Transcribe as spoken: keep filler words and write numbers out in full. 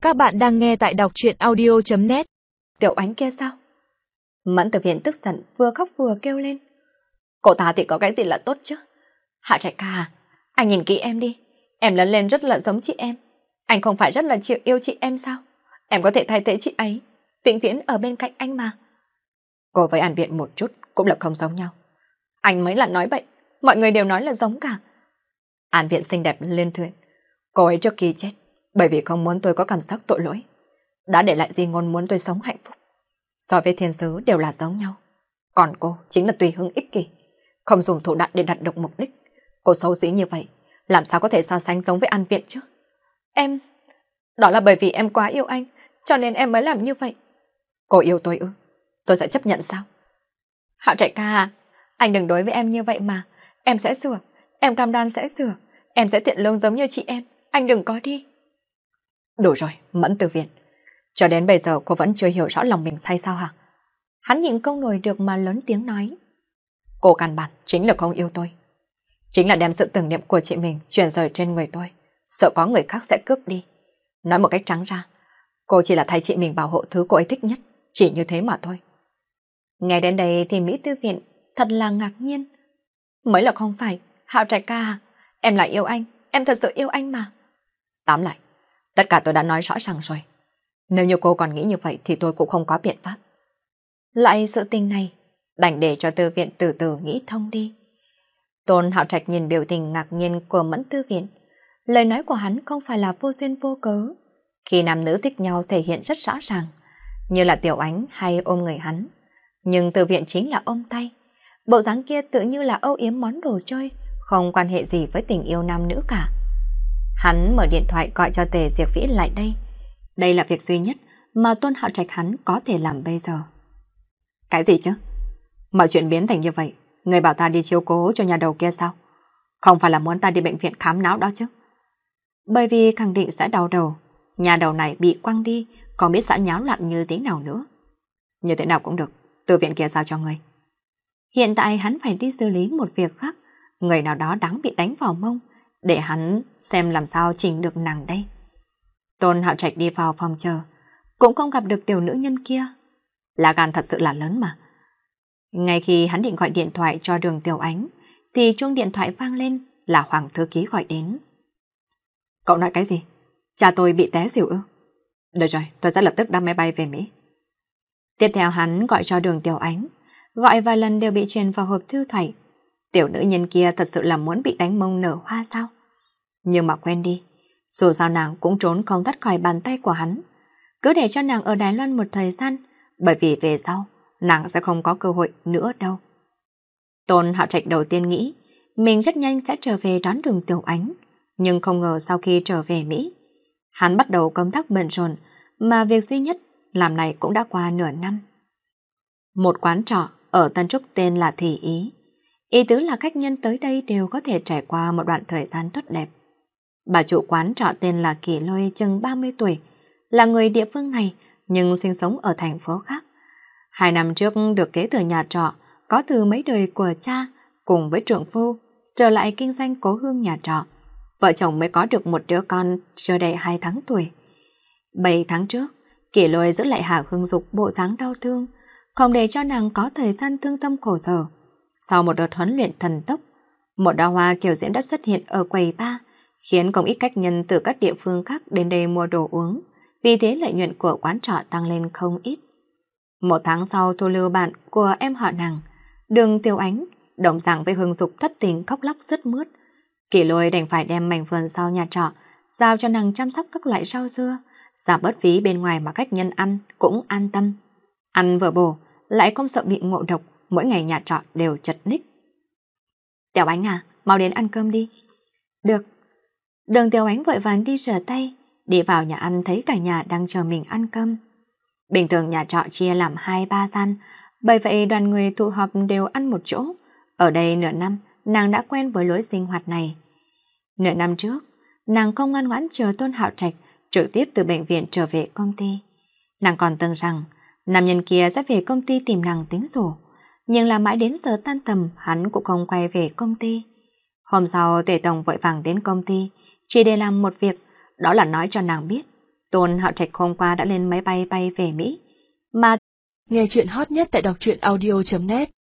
Các bạn đang nghe tại đọc truyện audio chấm net. Tiểu Ánh kia sao? Mẫn Tử Viện tức giận vừa khóc vừa kêu lên. Cô ta thì có cái gì là tốt chứ? Hạ Trạch ca à, anh nhìn kỹ em đi. Em lớn lên rất là giống chị em. Anh không phải rất là chịu yêu chị em sao? Em có thể thay thế chị ấy, vĩnh viễn ở bên cạnh anh mà. Cô với An Viện một chút cũng là không giống nhau. Anh mới là nói bậy, mọi người đều nói là giống cả. An Viện xinh đẹp lên thuyền. Cô ấy trước khi chết, bởi vì không muốn tôi có cảm giác tội lỗi, đã để lại di ngôn muốn tôi sống hạnh phúc. So với thiên sứ đều là giống nhau. Còn cô chính là tùy hứng ích kỷ, không dùng thủ đoạn để đạt được mục đích. Cô xấu xí như vậy, làm sao có thể so sánh giống với An Viện chứ? Em... Đó là bởi vì em quá yêu anh, cho nên em mới làm như vậy. Cô yêu tôi ư? Tôi sẽ chấp nhận sao? Hạ Trạch ca à, anh đừng đối với em như vậy mà. Em sẽ sửa, em cam đoan sẽ sửa. Em sẽ thiện lương giống như chị em. Anh đừng có đi. Đủ rồi, Mẫn Tử Viện. Cho đến bây giờ cô vẫn chưa hiểu rõ lòng mình sai sao hả? Hắn nhịn không nổi được mà lớn tiếng nói. Cô căn bản chính là không yêu tôi. Chính là đem sự tưởng niệm của chị mình chuyển rời trên người tôi, sợ có người khác sẽ cướp đi. Nói một cách trắng ra, cô chỉ là thay chị mình bảo hộ thứ cô ấy thích nhất, chỉ như thế mà thôi. Nghe đến đây thì Mỹ Tư Viện thật là ngạc nhiên. Mới là không phải, Hạo Trạch ca à, em là yêu anh, em thật sự yêu anh mà. Tóm lại, tất cả tôi đã nói rõ ràng rồi. Nếu như cô còn nghĩ như vậy thì tôi cũng không có biện pháp. Lại sự tình này, đành để cho Tư Viện từ từ nghĩ thông đi. Tôn Hạo Trạch nhìn biểu tình ngạc nhiên của Mẫn Tư Viện. Lời nói của hắn không phải là vô duyên vô cớ. Khi nam nữ thích nhau thể hiện rất rõ ràng, như là Tiểu Ánh hay ôm người hắn. Nhưng Tư Viện chính là ôm tay. Bộ dáng kia tự như là âu yếm món đồ chơi, không quan hệ gì với tình yêu nam nữ cả. Hắn mở điện thoại gọi cho Tề Diệp Vĩ lại đây. Đây là việc duy nhất mà Tôn Hạo Trạch hắn có thể làm bây giờ. Cái gì chứ? Mọi chuyện biến thành như vậy, người bảo ta đi chiếu cố cho nhà đầu kia sao? Không phải là muốn ta đi bệnh viện khám não đó chứ? Bởi vì khẳng định sẽ đau đầu. Nhà đầu này bị quăng đi, còn biết sẽ nháo loạn như thế nào nữa. Như thế nào cũng được, Từ viện kia giao cho người. Hiện tại hắn phải đi xử lý một việc khác. Người nào đó đáng bị đánh vào mông, để hắn xem làm sao chỉnh được nàng đây. Tôn Hạo Trạch đi vào phòng chờ, cũng không gặp được tiểu nữ nhân kia. Lá gan thật sự là lớn mà. Ngay khi hắn định gọi điện thoại cho Đường Tiểu Ánh, thì chuông điện thoại vang lên, là Hoàng thư ký gọi đến. Cậu nói cái gì? Cha tôi bị té xỉu ư? Được rồi, tôi sẽ lập tức đáp máy bay về Mỹ. Tiếp theo hắn gọi cho Đường Tiểu Ánh, gọi vài lần đều bị truyền vào hộp thư thoại. Tiểu nữ nhân kia thật sự là muốn bị đánh mông nở hoa sao? Nhưng mà quên đi, dù sao nàng cũng trốn không thoát khỏi bàn tay của hắn. Cứ để cho nàng ở Đài Loan một thời gian, bởi vì về sau, nàng sẽ không có cơ hội nữa đâu. Tôn Hạo Trạch đầu tiên nghĩ, mình rất nhanh sẽ trở về đón Đường Tiểu Ánh, nhưng không ngờ sau khi trở về Mỹ, hắn bắt đầu công tác bận rộn, mà việc duy nhất làm này cũng đã qua nửa năm. Một quán trọ ở Tân Trúc tên là Thị Ý. Ý tứ là khách nhân tới đây đều có thể trải qua một đoạn thời gian tốt đẹp. Bà chủ quán trọ tên là Kỳ Lôi chừng ba mươi tuổi, là người địa phương này nhưng sinh sống ở thành phố khác. Hai năm trước được kế thừa nhà trọ, có từ mấy đời của cha cùng với trượng phu trở lại kinh doanh cố hương nhà trọ. Vợ chồng mới có được một đứa con chưa đầy hai tháng tuổi. Bảy tháng trước, Kỳ Lôi giữ lại Hà Hương Dục bộ dáng đau thương, không để cho nàng có thời gian thương tâm khổ sở. Sau một đợt huấn luyện thần tốc, một đóa hoa kiều diễm đã xuất hiện ở quầy bar, khiến không ít khách nhân từ các địa phương khác đến đây mua đồ uống. Vì thế lợi nhuận của quán trọ tăng lên không ít. Một tháng sau thu lưu bạn của em họ nàng, Đường Tiểu Ánh, đồng dạng với Hương Dục thất tình khóc lóc sướt mướt. Kỳ Lôi đành phải đem mảnh vườn sau nhà trọ giao cho nàng chăm sóc các loại rau dưa, giảm bớt phí bên ngoài mà khách nhân ăn cũng an tâm. Ăn vừa bổ, lại không sợ bị ngộ độc, mỗi ngày nhà trọ đều chật ních. Tiểu Ánh à, mau đến ăn cơm đi. Được. Đường Tiểu Ánh vội vàng đi rửa tay, đi vào nhà ăn thấy cả nhà đang chờ mình ăn cơm. Bình thường nhà trọ chia làm hai ba gian, bởi vậy đoàn người tụ họp đều ăn một chỗ. Ở đây nửa năm, nàng đã quen với lối sinh hoạt này. Nửa năm trước, nàng không ngoan ngoãn chờ Tôn Hạo Trạch trực tiếp từ bệnh viện trở về công ty. Nàng còn tưởng rằng nam nhân kia sẽ về công ty tìm nàng tính sổ, nhưng là mãi đến giờ tan tầm hắn cũng không quay về công ty. Hôm sau Tề Tổng vội vàng đến công ty, chỉ để làm một việc, đó là nói cho nàng biết Tôn Hạo Trạch hôm qua đã lên máy bay bay về Mỹ, mà nghe chuyện hot nhất tại đọc truyện audio chấm net